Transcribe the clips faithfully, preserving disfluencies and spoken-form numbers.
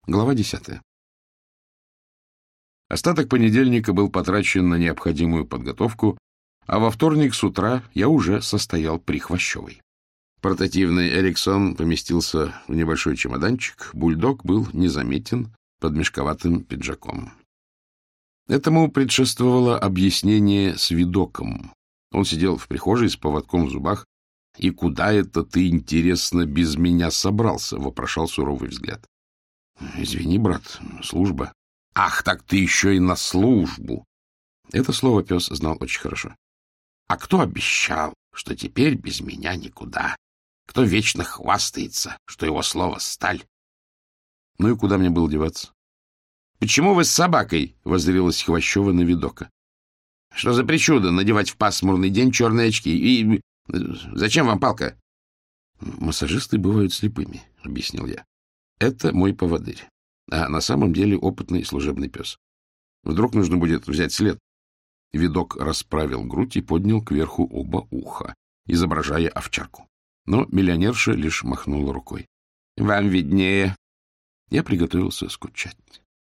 Глава десятая. Остаток понедельника был потрачен на необходимую подготовку, а во вторник с утра я уже состоял при Хвощевой. Портативный Эриксон поместился в небольшой чемоданчик, бульдог был незаметен под мешковатым пиджаком. Этому предшествовало объяснение с видоком. Он сидел в прихожей с поводком в зубах. — И куда это ты, интересно, без меня собрался? — вопрошал суровый взгляд. — Извини, брат, служба. — Ах, так ты еще и на службу! Это слово пес знал очень хорошо. — А кто обещал, что теперь без меня никуда? Кто вечно хвастается, что его слово — сталь? Ну и куда мне было деваться? — Почему вы с собакой? — воззрелась Хвощева на видока. — Что за причуда надевать в пасмурный день черные очки? И зачем вам палка? — Массажисты бывают слепыми, — объяснил я. — Это мой поводырь, а на самом деле опытный служебный пес. Вдруг нужно будет взять след. Видок расправил грудь и поднял кверху оба уха, изображая овчарку. Но миллионерша лишь махнула рукой. — Вам виднее. Я приготовился скучать.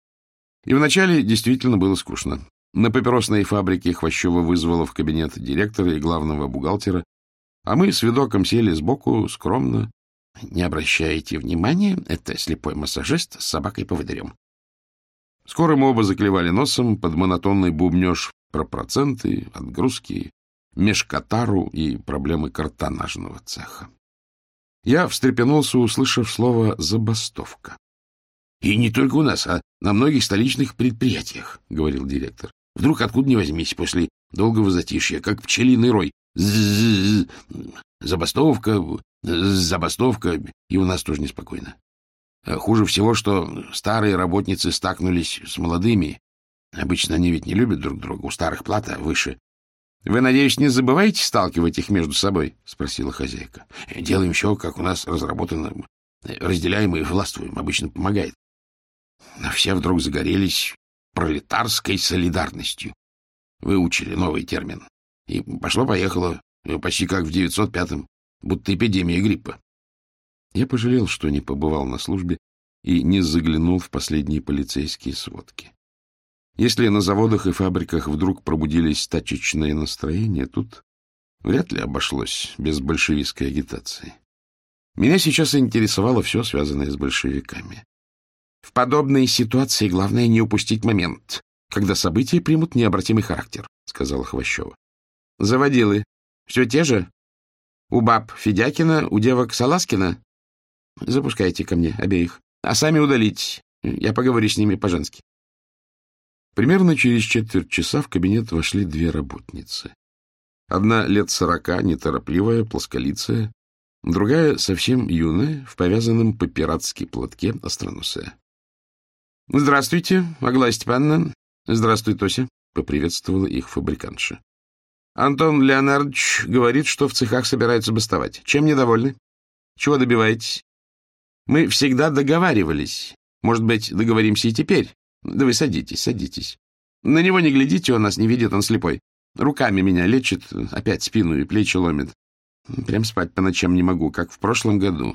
И вначале действительно было скучно. На папиросной фабрике Хвощева вызвала в кабинет директора и главного бухгалтера, а мы с Видоком сели сбоку, скромно. — Не обращайте внимания, это слепой массажист с собакой-поводырем. Скоро мы оба заклевали носом под монотонный бубнеж про проценты, отгрузки, межкатару и проблемы картонажного цеха. Я встрепенулся, услышав слово «забастовка». — И не только у нас, а на многих столичных предприятиях, — говорил директор. — Вдруг откуда ни возьмись после долгого затишья, как пчелиный рой. З-з-з, забастовка, забастовка, и у нас тоже неспокойно. Хуже всего, что старые работницы стакнулись с молодыми. Обычно они ведь не любят друг друга, у старых плата выше. — Вы, надеюсь, не забываете сталкивать их между собой? — спросила хозяйка. — Делаем все, как у нас разработано. Разделяем и властвуем, обычно помогает. Но все вдруг загорелись пролетарской солидарностью. Выучили новый термин. И пошло-поехало, почти как в девятьсот пятом, будто эпидемия гриппа. Я пожалел, что не побывал на службе и не заглянул в последние полицейские сводки. Если на заводах и фабриках вдруг пробудились стачечные настроения, тут вряд ли обошлось без большевистской агитации. Меня сейчас интересовало все, связанное с большевиками. В подобной ситуации главное не упустить момент, когда события примут необратимый характер, — сказала Хвощева. — Заводилы все те же? У баб Федякина, у девок Саласкина? Запускайте ко мне обеих, а сами удалитесь. Я поговорю с ними по-женски. Примерно через четверть часа в кабинет вошли две работницы. Одна лет сорока, неторопливая, плосколицая, другая совсем юная, в повязанном по-пиратски платке, остроносая. — Здравствуйте, Аглая Степановна. — Здравствуй, Тося, — поприветствовала их фабрикантша. — Антон Леонардович говорит, что в цехах собираются бастовать. Чем недовольны? Чего добиваетесь? Мы всегда договаривались. Может быть, договоримся и теперь? Да вы садитесь, садитесь. На него не глядите, он нас не видит, он слепой. Руками меня лечит, опять спину и плечи ломит. Прям спать по ночам не могу, как в прошлом году.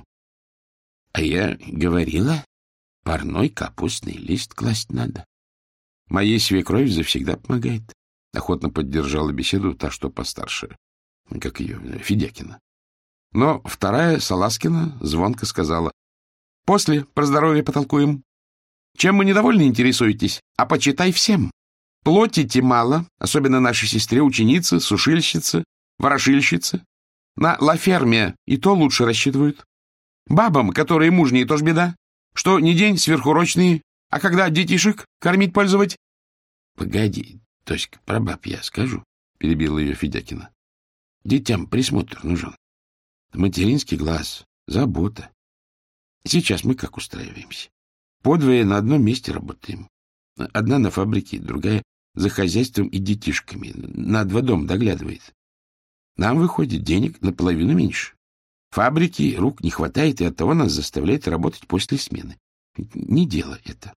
А я говорила, парной капустный лист класть надо. Моей свекровь завсегда помогает. Охотно поддержала беседу та, что постарше, как ее, Федякина. Но вторая, Саласкина, звонко сказала: — После про здоровье потолкуем. Чем вы недовольны, интересуетесь? А почитай всем. Платите мало, особенно нашей сестре, ученице, сушильщице, ворошильщице. На лаферме и то лучше рассчитывают. Бабам, которые мужние, тоже беда. Что не день сверхурочные, а когда детишек кормить пользовать? — Погоди, Тоська, про баб я скажу, — перебила ее Федякина. — Детям присмотр нужен. Материнский глаз, забота. Сейчас мы как устраиваемся? Подвое на одном месте работаем. Одна на фабрике, другая за хозяйством и детишками. На два дома доглядывает. Нам выходит денег наполовину меньше. Фабрики рук не хватает, и оттого нас заставляет работать после смены. Не дело это.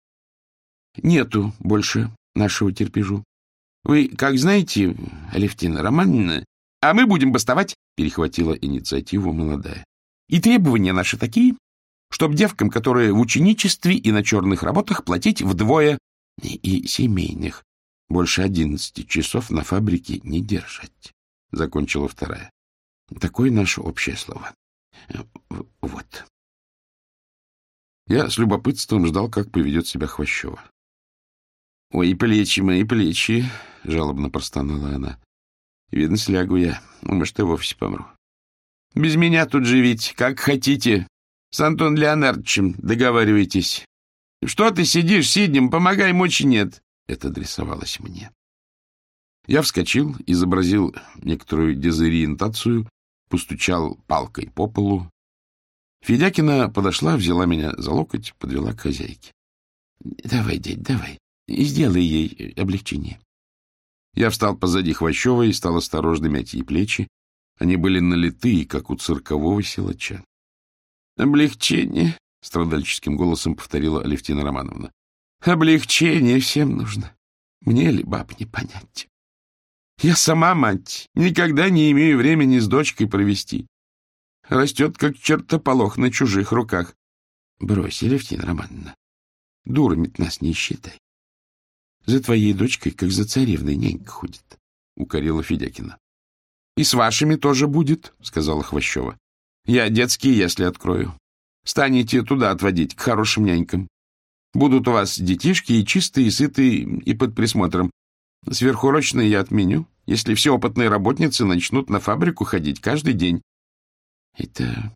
Нету больше нашего терпежу. Вы, как знаете, Алевтина Романовна, а мы будем бастовать, перехватила инициативу молодая. И требования наши такие, чтоб девкам, которые в ученичестве и на черных работах, платить вдвое и, и семейных. Больше одиннадцати часов на фабрике не держать, — закончила вторая. Такое наше общее слово. Вот. Я с любопытством ждал, как поведет себя Хвощева. — Ой, плечи мои, плечи, — жалобно простонала она. — Видно, слягу я, может, и вовсе помру. — Без меня тут живите, как хотите. С Антоном Леонардовичем договаривайтесь. — Что ты сидишь, сиднем, помогай, мочи нет. Это адресовалось мне. Я вскочил, изобразил некоторую дезориентацию, постучал палкой по полу. Федякина подошла, взяла меня за локоть, подвела к хозяйке. — Давай, дядь, давай, сделай ей облегчение. Я встал позади Хвощевой и стал осторожно мять ей плечи. Они были налитые, как у циркового силача. — Облегчение, — страдальческим голосом повторила Алевтина Романовна. — Облегчение всем нужно. Мне ли баб не понять? Я сама мать, никогда не имею времени с дочкой провести. Растет, как чертополох на чужих руках. Брось, Алевтина Романовна, дурами нас не считай. За твоей дочкой, как за царевной, нянька ходит, — укорила Федякина. — И с вашими тоже будет, — сказала Хвощева. — Я детские ясли открою. Станете туда отводить, к хорошим нянькам. Будут у вас детишки и чистые, и сытые, и под присмотром. Сверхурочные я отменю, если все опытные работницы начнут на фабрику ходить каждый день. — Это...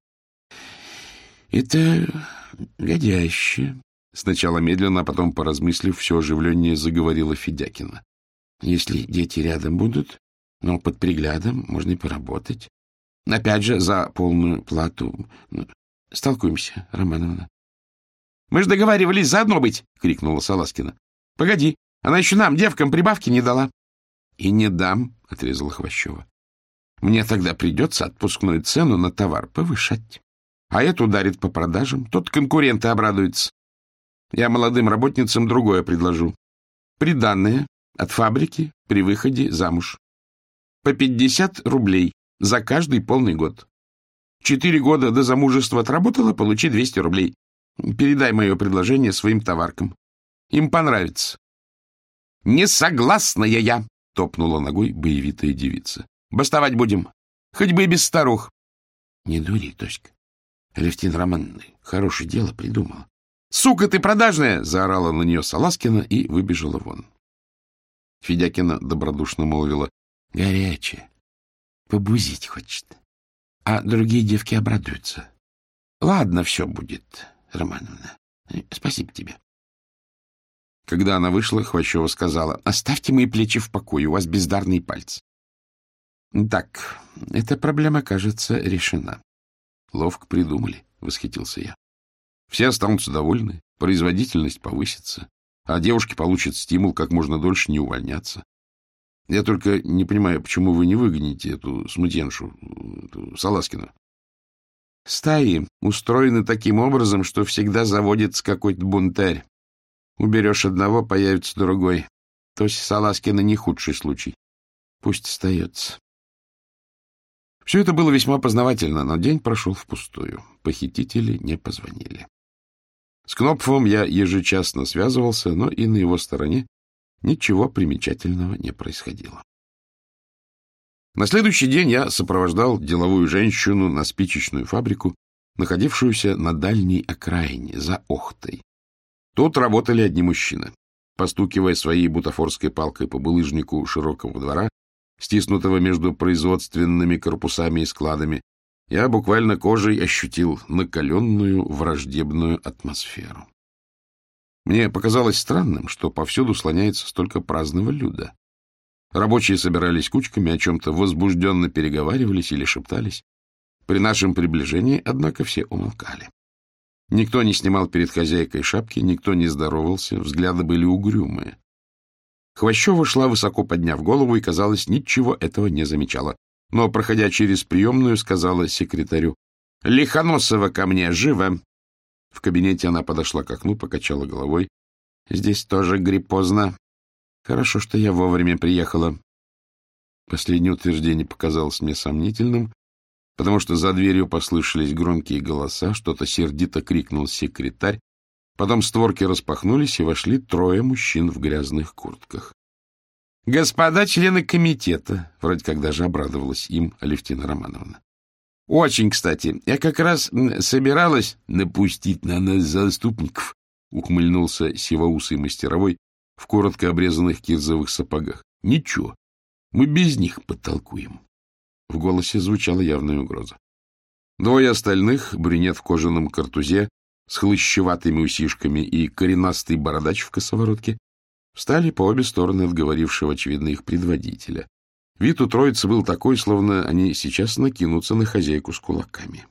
это годяще. Сначала медленно, а потом, поразмыслив, все оживленнее заговорила Федякина. — Если дети рядом будут, но под приглядом можно и поработать. Опять же, за полную плату. Столкуемся, Романовна. — Мы же договаривались заодно быть! — крикнула Саласкина. — Погоди, она еще нам, девкам, прибавки не дала. — И не дам, — отрезала Хвощева. — Мне тогда придется отпускную цену на товар повышать. А это ударит по продажам, тот конкуренты обрадуются. Я молодым работницам другое предложу. Приданное от фабрики при выходе замуж. По пятьдесят рублей за каждый полный год. Четыре года до замужества отработала, получи двести рублей. Передай мое предложение своим товаркам. Им понравится. — Не согласная я! — топнула ногой боевитая девица. — Бастовать будем. Хоть бы и без старух. — Не дури, Тоська. Алевтина Романовна хорошее дело придумала. — Сука ты продажная! — заорала на нее Саласкина и выбежала вон. Федякина добродушно молвила. — Горячая. Побузить хочет. А другие девки обрадуются. — Ладно, все будет, Романовна. Спасибо тебе. Когда она вышла, Хвощева сказала: — Оставьте мои плечи в покое, у вас бездарные пальцы. — Так, эта проблема, кажется, решена. — Ловко придумали, — восхитился я. Все останутся довольны, производительность повысится, а девушки получат стимул как можно дольше не увольняться. Я только не понимаю, почему вы не выгоните эту смутьяншу, эту Саласкину. Стаи устроены таким образом, что всегда заводится какой-то бунтарь. Уберешь одного, появится другой. То есть Саласкина не худший случай. Пусть остается. Все это было весьма познавательно, но день прошел впустую. Похитители не позвонили. С Кнопфом я ежечасно связывался, но и на его стороне ничего примечательного не происходило. На следующий день я сопровождал деловую женщину на спичечную фабрику, находившуюся на дальней окраине, за Охтой. Тут работали одни мужчины. Постукивая своей бутафорской палкой по булыжнику широкого двора, стиснутого между производственными корпусами и складами, я буквально кожей ощутил накаленную враждебную атмосферу. Мне показалось странным, что повсюду слоняется столько праздного люда. Рабочие собирались кучками, о чем-то возбужденно переговаривались или шептались. При нашем приближении, однако, все умолкали. Никто не снимал перед хозяйкой шапки, никто не здоровался, взгляды были угрюмые. Хвощева шла, высоко подняв голову, и, казалось, ничего этого не замечала. Но, проходя через приемную, сказала секретарю: — Лихоносова ко мне, живо! В кабинете она подошла к окну, покачала головой. — Здесь тоже гриппозно. Хорошо, что я вовремя приехала. Последнее утверждение показалось мне сомнительным, потому что за дверью послышались громкие голоса, что-то сердито крикнул секретарь, потом створки распахнулись, и вошли трое мужчин в грязных куртках. — Господа члены комитета, — вроде как даже обрадовалась им Алевтина Романовна. — Очень кстати, я как раз собиралась напустить на нас заступников, — ухмыльнулся сивоусый мастеровой в коротко обрезанных кирзовых сапогах. — Ничего, мы без них потолкуем. В голосе звучала явная угроза. Двое остальных, брюнет в кожаном картузе с хлыщеватыми усишками и коренастый бородач в косоворотке, встали по обе стороны от говорившего, очевидно, их предводителя. Вид у троицы был такой, словно они сейчас накинутся на хозяйку с кулаками.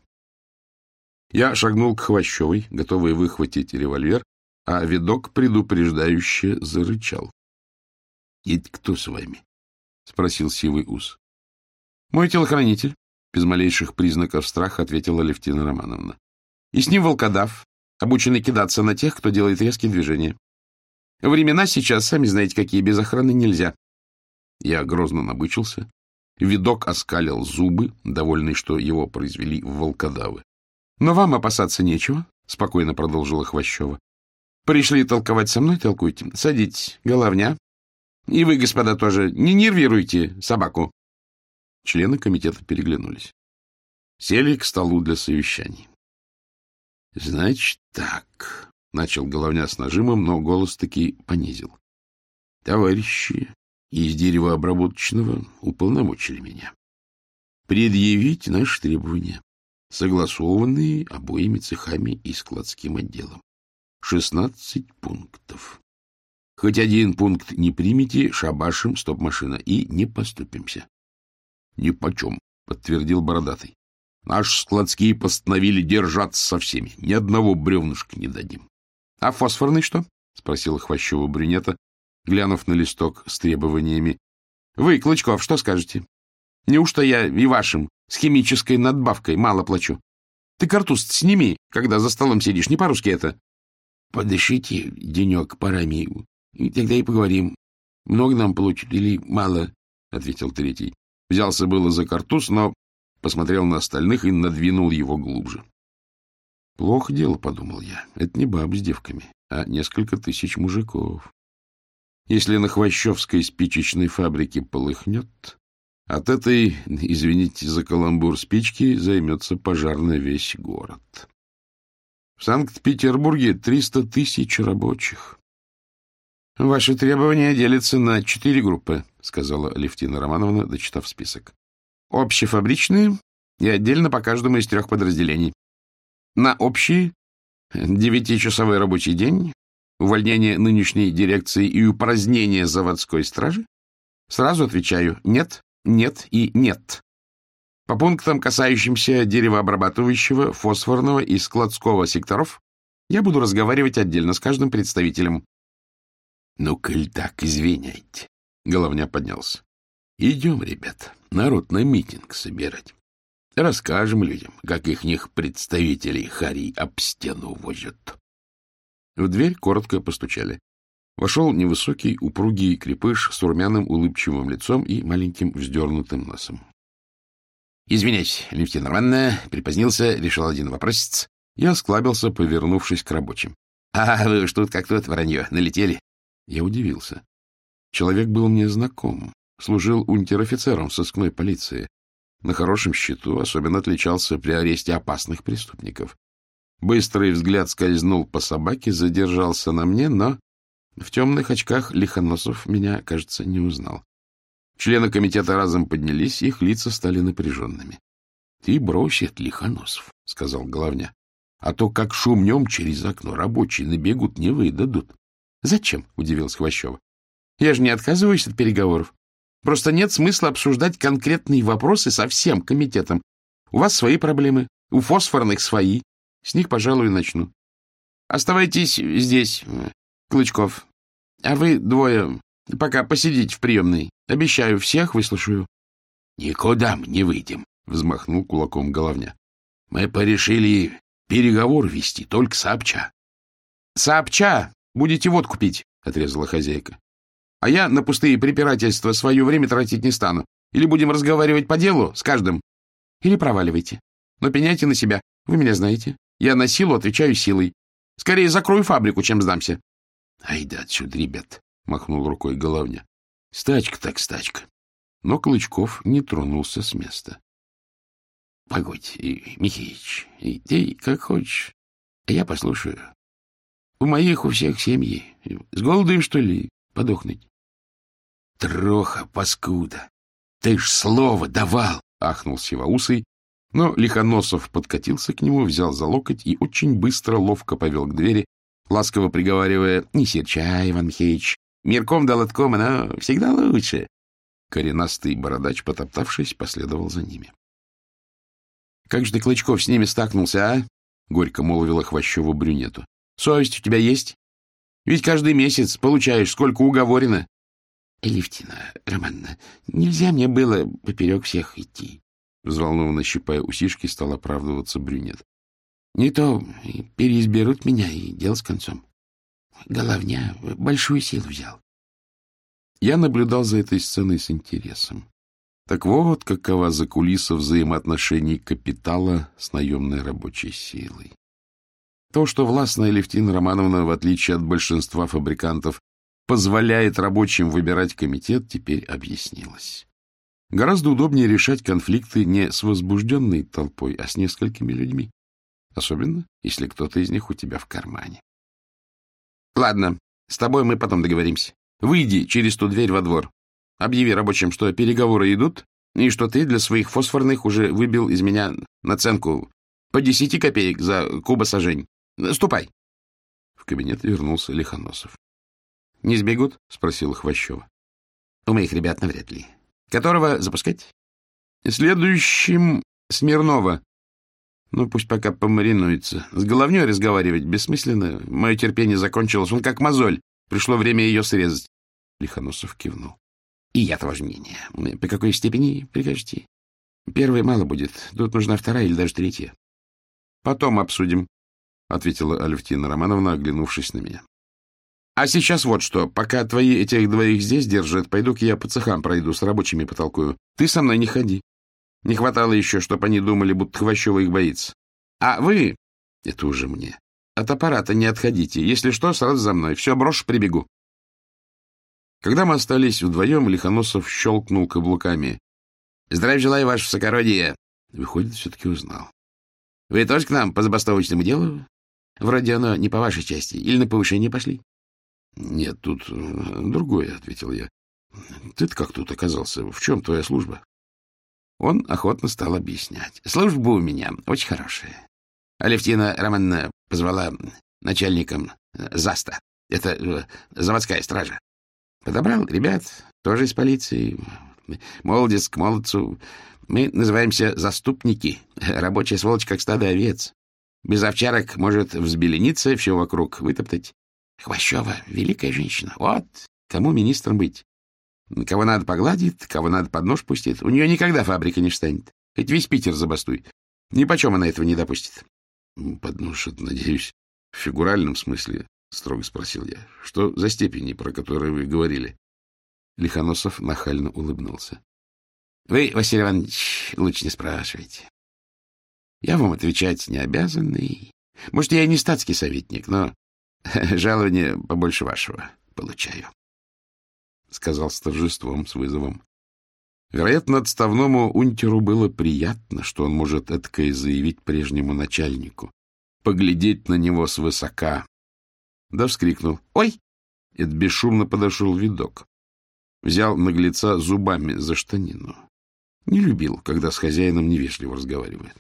Я шагнул к Хвощевой, готовый выхватить револьвер, а видок предупреждающе зарычал. — Это кто с вами? — спросил сивый ус. — Мой телохранитель, — без малейших признаков страха ответила Алевтина Романовна. — И с ним волкодав, обученный кидаться на тех, кто делает резкие движения. Времена сейчас, сами знаете, какие, без охраны нельзя. Я грозно набычился. Видок оскалил зубы, довольный, что его произвели в волкодавы. — Но вам опасаться нечего, — спокойно продолжила Хвощева. — Пришли толковать со мной, толкуйте. Садитесь, головня. И вы, господа, тоже не нервируйте собаку. Члены комитета переглянулись. Сели к столу для совещаний. — Значит так, — начал головня с нажимом, но голос таки понизил. — Товарищи из деревообработочного уполномочили меня предъявить наши требования, согласованные обоими цехами и складским отделом. Шестнадцать пунктов. Хоть один пункт не примете, шабашим стоп-машина, и не поступимся. — Нипочем, — подтвердил бородатый. — Наши складские постановили держаться со всеми. Ни одного бревнышка не дадим. — А фосфорный что? — спросила Хвощева брюнета, глянув на листок с требованиями. — Вы, Клычков, что скажете? Неужто я и вашим с химической надбавкой мало плачу? Ты картуз сними, когда за столом сидишь, не по-русски это. — Подышите денек парами, и тогда и поговорим. Много нам получат или мало? — ответил третий. Взялся было за картуз, но посмотрел на остальных и надвинул его глубже. — Плохо дело, — подумал я. Это не бабы с девками, а несколько тысяч мужиков. Если на Хвощевской спичечной фабрике полыхнет, от этой, извините за каламбур, спички займется пожар на весь город. В Санкт-Петербурге триста тысяч рабочих. — Ваши требования делятся на четыре группы, — сказала Алевтина Романовна, дочитав список. — Общефабричные и отдельно по каждому из трех подразделений. На общий девятичасовой рабочий день, увольнение нынешней дирекции и упразднение заводской стражи? Сразу отвечаю «нет», «нет» и «нет». По пунктам, касающимся деревообрабатывающего, фосфорного и складского секторов, я буду разговаривать отдельно с каждым представителем. — Ну, коль так, извиняйте. Головня поднялся. — Идем, ребят, народ на митинг собирать. Расскажем людям, как ихних представителей Харий об стену возят. В дверь коротко постучали. Вошел невысокий, упругий крепыш с румяным улыбчивым лицом и маленьким вздернутым носом. — Извиняюсь, Алевтина Романовна, припозднился, решил один вопросец. Я осклабился, повернувшись к рабочим. — А вы уж тут как тут вранье, налетели? Я удивился. Человек был мне знаком, служил унтер-офицером в сыскной полиции. На хорошем счету, особенно отличался при аресте опасных преступников. Быстрый взгляд скользнул по собаке, задержался на мне, но в темных очках Лихоносов меня, кажется, не узнал. Члены комитета разом поднялись, их лица стали напряженными. — Ты брось это, Лихоносов, — сказал головня, — а то как шумнем через окно рабочие набегут, не выдадут. — Зачем? — удивился Хвощева. — Я же не отказываюсь от переговоров. Просто нет смысла обсуждать конкретные вопросы со всем комитетом. У вас свои проблемы, у фосфорных свои. С них, пожалуй, начну. Оставайтесь здесь, Клычков. А вы двое пока посидите в приемной. Обещаю, всех выслушаю. — Никуда мы не выйдем, — взмахнул кулаком головня. — Мы порешили переговор вести, только сообща. — Сообща будете водку пить, — отрезала хозяйка. А я на пустые препирательства свое время тратить не стану. Или будем разговаривать по делу с каждым? или проваливайте. Но пеняйте на себя. Вы меня знаете. Я на силу отвечаю силой. Скорее закрою фабрику, чем сдамся. — Ай да отсюда, ребят, — махнул рукой Головня. — Стачка так стачка. Но Клычков не тронулся с места. — Погодь, Михеич, ты как хочешь, а я послушаю. У моих у всех семьи. С голоду, что ли, подохнуть? — Троха, паскуда, ты ж слово давал! — ахнул Сивоусый, но Лихоносов подкатился к нему, взял за локоть и очень быстро, ловко повел к двери, ласково приговаривая: — Не серчай, Иван Михеич, мирком да лотком она всегда лучше. Коренастый бородач, потоптавшись, последовал за ними. — Как же ты, Клычков, с ними стакнулся, а? — горько молвила Хвощеву брюнету. — Совесть у тебя есть? Ведь каждый месяц получаешь, сколько уговорено. — Алевтина Романовна, нельзя мне было поперек всех идти. Взволнованно щипая усишки, стал оправдываться брюнет. — Не то переизберут меня, и дело с концом. Головня большую силу взял. Я наблюдал за этой сценой с интересом. Так вот, какова закулиса взаимоотношений капитала с наемной рабочей силой. То, что властная Алевтина Романовна, в отличие от большинства фабрикантов, позволяет рабочим выбирать комитет, теперь объяснилось. Гораздо удобнее решать конфликты не с возбужденной толпой, а с несколькими людьми. Особенно, если кто-то из них у тебя в кармане. — Ладно, с тобой мы потом договоримся. Выйди через ту дверь во двор. Объяви рабочим, что переговоры идут, и что ты для своих фосфорных уже выбил из меня наценку по десяти копеек за кубосажень. Ступай. В кабинет вернулся Лихоносов. — Не сбегут? — спросила Хвощева. — У моих ребят навряд ли. Которого запускать? — Следующим Смирнова. Ну, пусть пока помаринуется. С Головней разговаривать бессмысленно. Мое терпение закончилось. Он как мозоль. Пришло время ее срезать. Лихоносов кивнул. — И я того же мнения. По какой степени прикажете? Первая мало будет. Тут нужна вторая или даже третья. — Потом обсудим, — ответила Алевтина Романовна, оглянувшись на меня. — А сейчас вот что. Пока твои этих двоих здесь держат, пойду-ка я по цехам пройду, с рабочими потолкую. Ты со мной не ходи. Не хватало еще, чтобы они думали, будто Хвощева их боится. А вы, это уже мне, от аппарата не отходите. Если что, сразу за мной. Все, брошу, прибегу. Когда мы остались вдвоем, Лихоносов щелкнул каблуками. — Здравия желаю, ваше высокородие. Выходит, все-таки узнал. — Вы тоже к нам по забастовочному делу? Вроде оно не по вашей части. Или на повышение пошли? — Нет, тут другое, — ответил я. — Ты-то как тут оказался? В чем твоя служба? Он охотно стал объяснять. — Служба у меня очень хорошая. Алевтина Романовна позвала начальником ЗАСТа. Это заводская стража. Подобрал ребят, тоже из полиции. Молодец к молодцу. Мы называемся заступники. Рабочая сволочь, как стадо овец. Без овчарок может взбелениться, все вокруг вытоптать. Хвощева — великая женщина. Вот кому министром быть. Кого надо погладит, кого надо под нож пустит. У нее никогда фабрика не встанет. Хоть весь Питер забастуй. Нипочем она этого не допустит. — Под нож, надеюсь, в фигуральном смысле, — строго спросил я. — Что за степени, про которые вы говорили? Лихоносов нахально улыбнулся. — Вы, Василий Иванович, лучше не спрашивайте. Я вам отвечать не обязанный. Может, я и не статский советник, но жалование побольше вашего получаю, — сказал с торжеством, с вызовом. Вероятно, отставному унтеру было приятно, что он может эткое заявить прежнему начальнику, поглядеть на него свысока. Да вскрикнул: «Ой!» И бесшумно подошел видок. Взял наглеца зубами за штанину. Не любил, когда с хозяином невежливо разговаривает.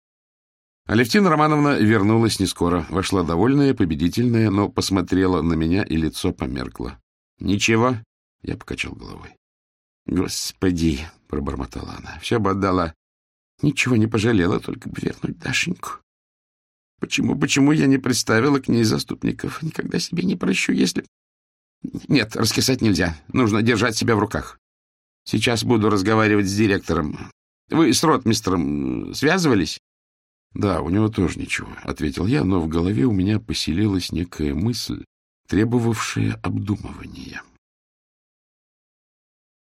Алевтина Романовна вернулась нескоро, вошла довольная, победительная, но посмотрела на меня, и лицо померкло. — Ничего? — я покачал головой. — Господи! — пробормотала она. — Все бы отдала. Ничего не пожалела, только бы вернуть Дашеньку. Почему, почему я не представила к ней заступников? Никогда себе не прощу, если... Нет, раскисать нельзя. Нужно держать себя в руках. Сейчас буду разговаривать с директором. Вы с ротмистром связывались? — Да, у него тоже ничего, — ответил я, но в голове у меня поселилась некая мысль, требовавшая обдумывания.